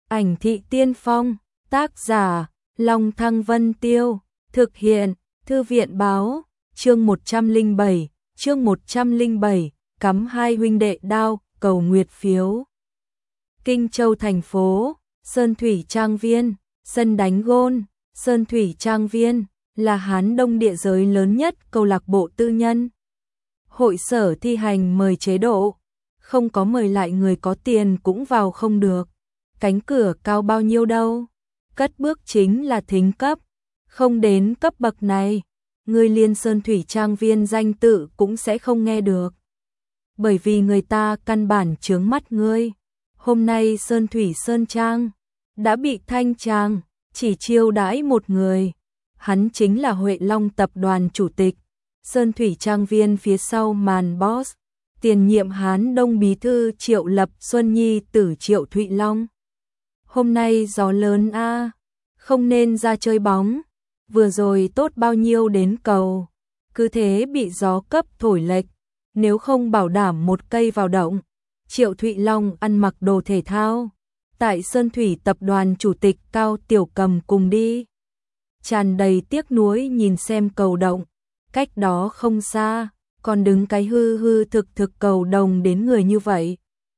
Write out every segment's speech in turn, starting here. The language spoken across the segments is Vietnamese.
Ảnh thị tiên phong, tác giả, Long Thăng Vân Tiêu, thực hiện, Thư viện báo, chương 107, cắm hai huynh đệ đao, cầu nguyệt phiếu. Kinh Châu thành phố, Sơn Thủy Trang Viên, sân đánh gôn, Sơn Thủy Trang Viên, là Hán Đông địa giới lớn nhất câu lạc bộ tư nhân. Hội sở thi hành mời chế độ, không có mời lại người có tiền cũng vào không được. Cánh cửa cao bao nhiêu đâu, cất bước chính là thính cấp, không đến cấp bậc này, người liên Sơn Thủy Trang Viên danh tự cũng sẽ không nghe được. Bởi vì người ta căn bản chướng mắt ngươi. Hôm nay Sơn Thủy Sơn Trang đã bị thanh trang, chỉ chiêu đãi một người. Hắn chính là Huệ Long tập đoàn chủ tịch, Sơn Thủy Trang Viên phía sau màn boss, tiền nhiệm Hán Đông bí thư Triệu Lập Xuân Nhi tử Triệu Thụy Long. Hôm nay gió lớn a, không nên ra chơi bóng, vừa rồi tốt bao nhiêu đến cầu, cứ thế bị gió cấp thổi lệch, nếu không bảo đảm một cây vào động. Triệu Thụy Long ăn mặc đồ thể thao, tại Sơn Thủy tập đoàn chủ tịch Cao Tiểu Cầm cùng đi. Tràn đầy tiếc nuối nhìn xem cầu động, cách đó không xa, còn đứng cái hư hư thực cầu đồng đến người như vậy.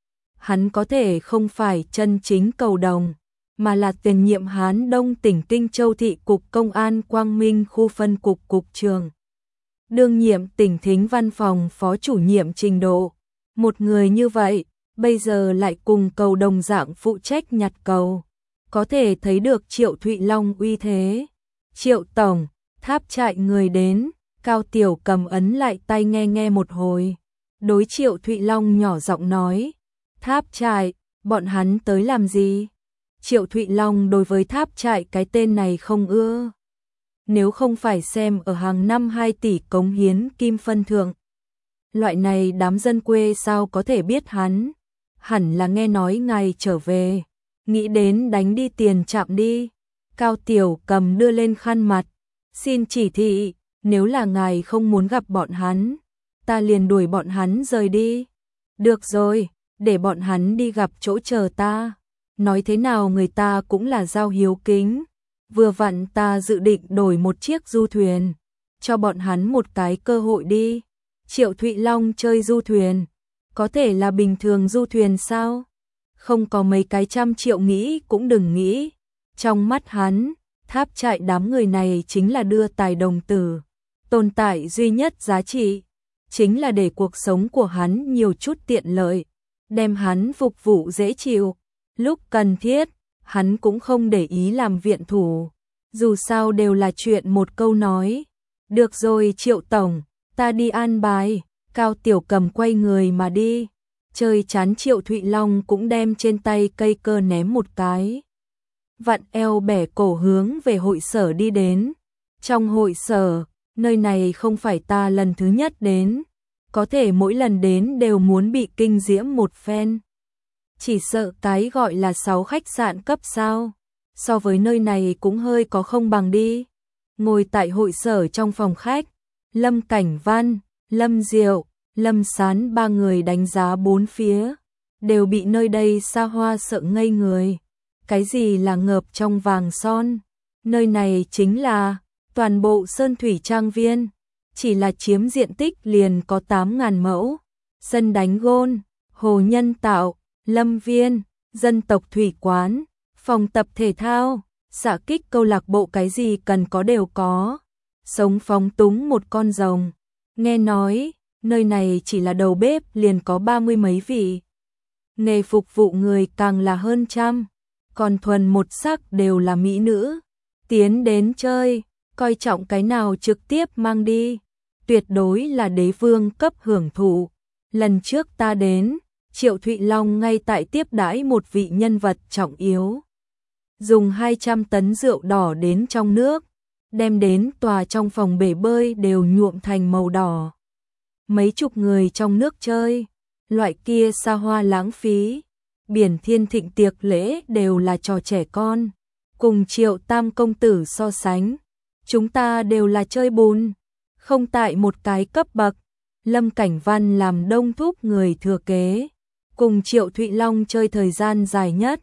Hắn có thể không phải chân chính cầu đồng, mà là tiền nhiệm Hán Đông tỉnh Kinh Châu thị cục công an Quang Minh khu phân cục cục trưởng. Đương nhiệm tỉnh Thính văn phòng phó chủ nhiệm trình độ. Một người như vậy, bây giờ lại cùng cầu đồng dạng phụ trách nhặt cầu. Có thể thấy được Triệu Thụy Long uy thế. Triệu tổng, tháp trại người đến, Cao Tiểu Cầm ấn lại tay nghe một hồi. Đối Triệu Thụy Long nhỏ giọng nói, tháp trại, bọn hắn tới làm gì? Triệu Thụy Long đối với tháp trại cái tên này không ưa. Nếu không phải xem ở hàng năm 2 tỷ cống hiến kim phân thượng, loại này đám dân quê sao có thể biết hắn? Hẳn là nghe nói ngài trở về, nghĩ đến đánh đi tiền chạm đi. Cao Tiểu Cầm đưa lên khăn mặt, xin chỉ thị, nếu là ngài không muốn gặp bọn hắn, ta liền đuổi bọn hắn rời đi. Được rồi, để bọn hắn đi gặp chỗ chờ ta. Nói thế nào người ta cũng là giao hiếu kính. Vừa vặn ta dự định đổi một chiếc du thuyền, cho bọn hắn một cái cơ hội đi. Triệu Thụy Long chơi du thuyền, có thể là bình thường du thuyền sao? Không có mấy cái trăm triệu nghĩ cũng đừng nghĩ. Trong mắt hắn, tháp trại đám người này chính là đưa tài đồng tử. Tồn tại duy nhất giá trị, chính là để cuộc sống của hắn nhiều chút tiện lợi, đem hắn phục vụ dễ chịu. Lúc cần thiết, hắn cũng không để ý làm viện thủ. Dù sao đều là chuyện một câu nói. Được rồi Triệu tổng, ta đi an bài. Cao Tiểu Cầm quay người mà đi. Chơi chán Triệu Thụy Long cũng đem trên tay cây cơ ném một cái. Vặn eo bẻ cổ hướng về hội sở đi đến. Trong hội sở, nơi này không phải ta lần thứ nhất đến. Có thể mỗi lần đến đều muốn bị kinh diễm một phen. Chỉ sợ cái gọi là 6 khách sạn cấp sao. So với nơi này cũng hơi có không bằng đi. Ngồi tại hội sở trong phòng khách, Lâm Cảnh Văn, Lâm Diệu, Lâm Sán ba người đánh giá bốn phía, đều bị nơi đây xa hoa sợ ngây người. Cái gì là ngợp trong vàng son? Nơi này chính là toàn bộ Sơn Thủy Trang Viên, chỉ là chiếm diện tích liền có 8.000 mẫu. Sân đánh gôn, hồ nhân tạo, lâm viên, dân tộc thủy quán, phòng tập thể thao, xạ kích câu lạc bộ, cái gì cần có đều có. Sống phóng túng một con rồng. Nghe nói, nơi này chỉ là đầu bếp liền có 30 mấy vị. Nghề phục vụ người càng là hơn trăm, còn thuần một sắc đều là mỹ nữ. Tiến đến chơi, coi trọng cái nào trực tiếp mang đi. Tuyệt đối là đế vương cấp hưởng thụ. Lần trước ta đến, Triệu Thụy Long ngay tại tiếp đãi một vị nhân vật trọng yếu. Dùng 200 tấn rượu đỏ đến trong nước, đem đến tòa trong phòng bể bơi đều nhuộm thành màu đỏ. Mấy chục người trong nước chơi, loại kia xa hoa lãng phí. Biển Thiên Thịnh tiệc lễ đều là trò trẻ con. Cùng Triệu Tam công tử so sánh, chúng ta đều là chơi bùn, không tại một cái cấp bậc. Lâm Cảnh Văn làm đông thúc người thừa kế, cùng Triệu Thụy Long chơi thời gian dài nhất,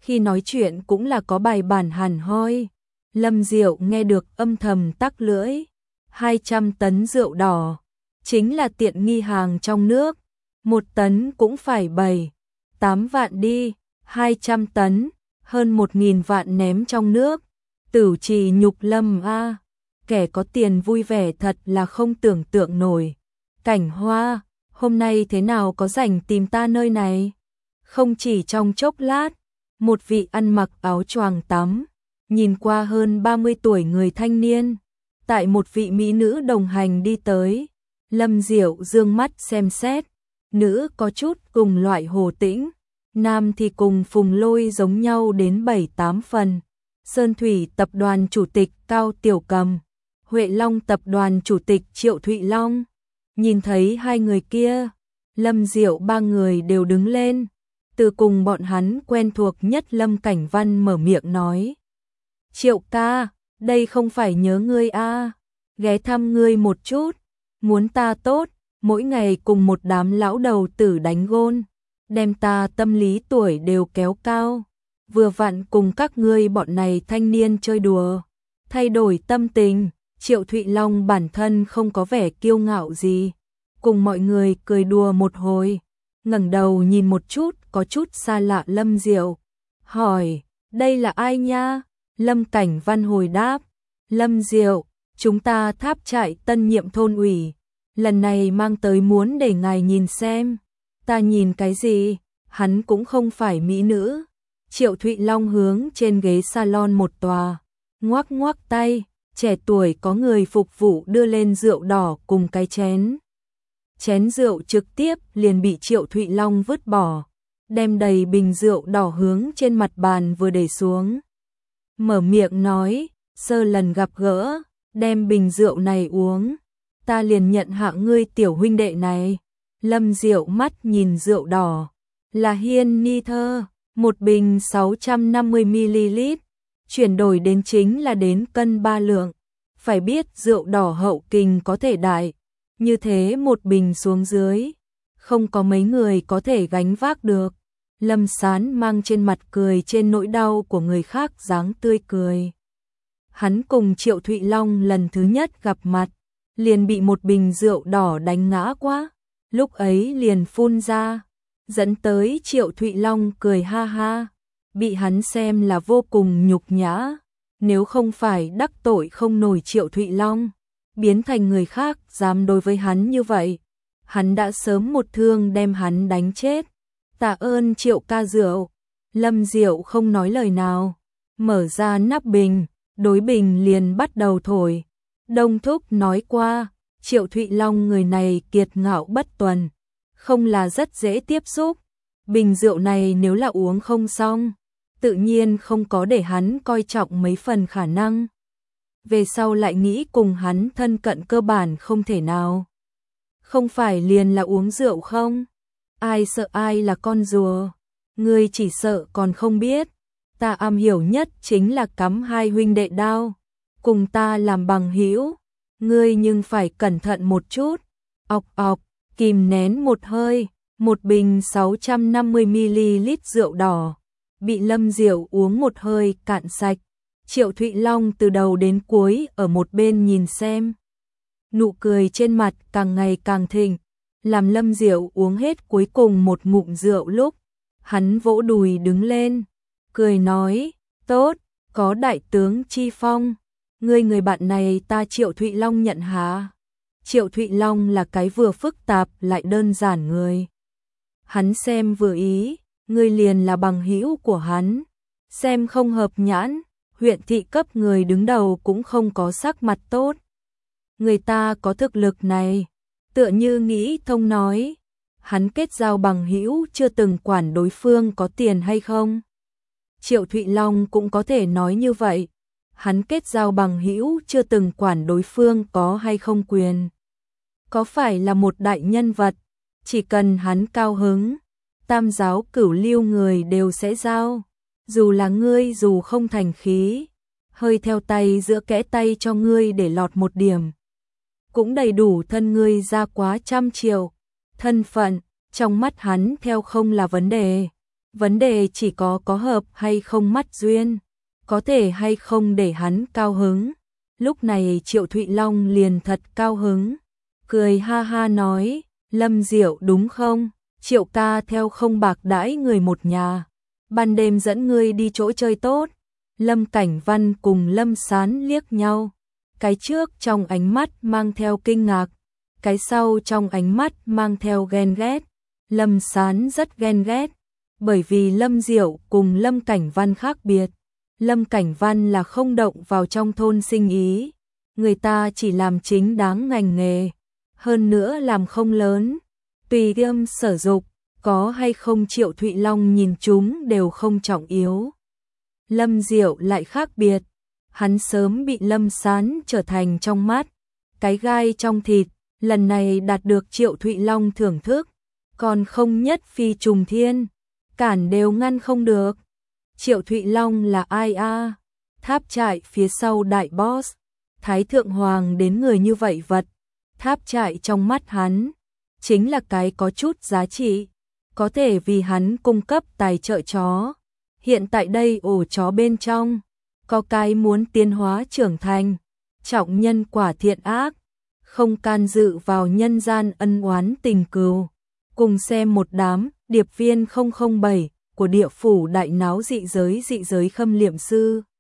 khi nói chuyện cũng là có bài bản hẳn hoi. Lâm Diệu nghe được âm thầm tắc lưỡi, 200 tấn rượu đỏ, chính là tiện nghi hàng trong nước, 1 tấn cũng phải 7-8 vạn đi, 200 tấn, hơn 1.000 vạn ném trong nước, Tử Trì nhục Lâm a, kẻ có tiền vui vẻ thật là không tưởng tượng nổi. Cảnh Hoa, hôm nay thế nào có rảnh tìm ta nơi này? Không chỉ trong chốc lát, một vị ăn mặc áo choàng tắm, nhìn qua hơn 30 tuổi người thanh niên, tại một vị mỹ nữ đồng hành đi tới. Lâm Diệu dương mắt xem xét, nữ có chút cùng loại Hồ Tĩnh, nam thì cùng Phùng Lôi giống nhau đến 7-8 phần. Sơn Thủy Tập đoàn Chủ tịch Cao Tiểu Cầm, Huệ Long Tập đoàn Chủ tịch Triệu Thụy Long. Nhìn thấy hai người kia, Lâm Diệu ba người đều đứng lên. Từ cùng bọn hắn quen thuộc nhất Lâm Cảnh Văn mở miệng nói. Triệu ca, đây không phải nhớ ngươi a, ghé thăm ngươi một chút, muốn ta tốt, mỗi ngày cùng một đám lão đầu tử đánh gôn, đem ta tâm lý tuổi đều kéo cao, vừa vặn cùng các ngươi bọn này thanh niên chơi đùa, thay đổi tâm tình. Triệu Thụy Long bản thân không có vẻ kiêu ngạo gì, cùng mọi người cười đùa một hồi, ngẩng đầu nhìn một chút có chút xa lạ Lâm Diệu, hỏi, đây là ai nha? Lâm Cảnh Văn hồi đáp, Lâm Diệu, chúng ta Tháp Trại tân nhiệm thôn ủy, lần này mang tới muốn để ngài nhìn xem. Ta nhìn cái gì? Hắn cũng không phải mỹ nữ. Triệu Thụy Long hướng trên ghế salon một tòa, ngoắc ngoắc tay, trẻ tuổi có người phục vụ đưa lên rượu đỏ cùng cái chén. Chén rượu trực tiếp liền bị Triệu Thụy Long vứt bỏ, đem đầy bình rượu đỏ hướng trên mặt bàn vừa để xuống. Mở miệng nói, sơ lần gặp gỡ, đem bình rượu này uống, ta liền nhận hạ ngươi tiểu huynh đệ này. Lâm Diệu mắt nhìn rượu đỏ, là Hiên Ni Thơ, một bình 650ml, chuyển đổi đến chính là đến cân 3 lượng. Phải biết rượu đỏ hậu kình có thể đại, như thế một bình xuống dưới, không có mấy người có thể gánh vác được. Lâm Sán mang trên mặt cười trên nỗi đau của người khác dáng tươi cười. Hắn cùng Triệu Thụy Long lần thứ nhất gặp mặt, liền bị một bình rượu đỏ đánh ngã quá, lúc ấy liền phun ra, dẫn tới Triệu Thụy Long cười ha ha, bị hắn xem là vô cùng nhục nhã. Nếu không phải đắc tội không nổi Triệu Thụy Long, biến thành người khác dám đối với hắn như vậy, hắn đã sớm một thương đem hắn đánh chết. Tạ ơn Triệu ca rượu. Lâm Diệu không nói lời nào, mở ra nắp bình, đối bình liền bắt đầu thổi. Đông Thúc nói qua, Triệu Thụy Long người này kiệt ngạo bất tuần, không là rất dễ tiếp xúc. Bình rượu này nếu là uống không xong, tự nhiên không có để hắn coi trọng mấy phần khả năng. Về sau lại nghĩ cùng hắn thân cận cơ bản không thể nào. Không phải liền là uống rượu không? Ai sợ ai là con rùa? Ngươi chỉ sợ còn không biết. Ta am hiểu nhất chính là cắm hai huynh đệ đao, cùng ta làm bằng hữu. Ngươi nhưng phải cẩn thận một chút. Ọc ọc, kìm nén một hơi, một bình 650ml rượu đỏ bị Lâm Diệu uống một hơi cạn sạch. Triệu Thụy Long từ đầu đến cuối ở một bên nhìn xem, nụ cười trên mặt càng ngày càng thịnh. Làm Lâm Diệu uống hết cuối cùng một ngụm rượu lúc, hắn vỗ đùi đứng lên, cười nói, tốt, có đại tướng chi phong, người bạn này ta Triệu Thụy Long nhận hả? Triệu Thụy Long là cái vừa phức tạp lại đơn giản người. Hắn xem vừa ý, ngươi liền là bằng hữu của hắn, xem không hợp nhãn, huyện thị cấp người đứng đầu cũng không có sắc mặt tốt. Người ta có thực lực này, tựa như nghĩ thông nói, hắn kết giao bằng hữu chưa từng quản đối phương có tiền hay không. Triệu Thụy Long cũng có thể nói như vậy, hắn kết giao bằng hữu chưa từng quản đối phương có hay không quyền. Có phải là một đại nhân vật, chỉ cần hắn cao hứng, tam giáo cửu lưu người đều sẽ giao, dù là ngươi dù không thành khí, hơi theo tay giữa kẽ tay cho ngươi để lọt một điểm, cũng đầy đủ thân ngươi ra quá 100 triệu. Thân phận, trong mắt hắn theo không là vấn đề. Vấn đề chỉ có hợp hay không mắt duyên, có thể hay không để hắn cao hứng. Lúc này Triệu Thụy Long liền thật cao hứng, cười ha ha nói, Lâm Diệu đúng không? Triệu ca theo không bạc đãi người một nhà, ban đêm dẫn ngươi đi chỗ chơi tốt. Lâm Cảnh Văn cùng Lâm Sán liếc nhau, cái trước trong ánh mắt mang theo kinh ngạc, cái sau trong ánh mắt mang theo ghen ghét. Lâm Sán rất ghen ghét, bởi vì Lâm Diệu cùng Lâm Cảnh Văn khác biệt. Lâm Cảnh Văn là không động vào trong thôn sinh ý, người ta chỉ làm chính đáng ngành nghề, hơn nữa làm không lớn, tùy tiêm sở dục, có hay không Triệu Thụy Long nhìn chúng đều không trọng yếu. Lâm Diệu lại khác biệt, hắn sớm bị Lâm Sán trở thành trong mắt cái gai trong thịt, lần này đạt được Triệu Thụy Long thưởng thức, còn không nhất phi trùng thiên, cản đều ngăn không được. Triệu Thụy Long là ai a? Tháp trại phía sau đại boss, Thái Thượng Hoàng đến người như vậy vật, tháp trại trong mắt hắn chính là cái có chút giá trị, có thể vì hắn cung cấp tài trợ chó. Hiện tại đây ổ chó bên trong có cái muốn tiến hóa trưởng thành, trọng nhân quả thiện ác, không can dự vào nhân gian ân oán tình cừu. Cùng xem một đám điệp viên 007 của địa phủ đại náo dị giới khâm liệm sư.